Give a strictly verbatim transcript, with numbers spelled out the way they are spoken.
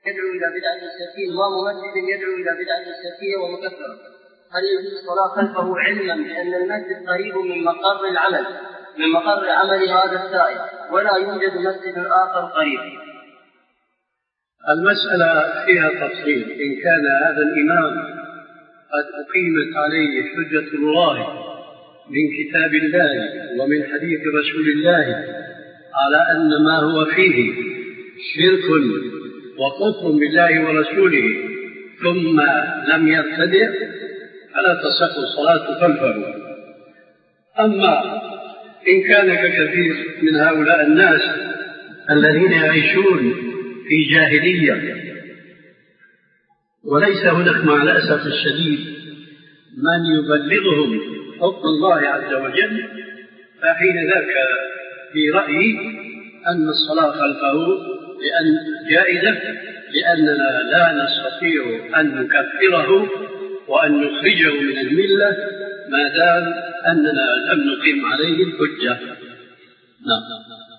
يدعو إلى بدعة شركية، إمام مسجد يدعو إلى بدعة شركية ومكفرة، هل يجوز الصلاة خلفه علما بأن المسجد قريب من مقر العمل من مقر عمل هذا السائل ولا يوجد مسجد آخر قريب؟ المسألة فيها تفصيل. إن كان هذا الإمام قد أقيمت عليه حجة الله من كتاب الله ومن حديث رسول الله على أن ما هو فيه شرك وكفر بالله ورسوله ثم لم يبتدع فلا تصح الصلاة خلفه. أما إن كان ككثير من هؤلاء الناس الذين يعيشون في جاهلية وليس هناك مع الأسف الشديد من يبلغهم حكم الله عز وجل، فحين ذاك في رأيي أن الصلاة خلفه لأن جائزة، لأننا لا نستطيع أن نكفره وأن نخرجه من الملة ما دام أننا لم نقيم عليه الحجة. نعم.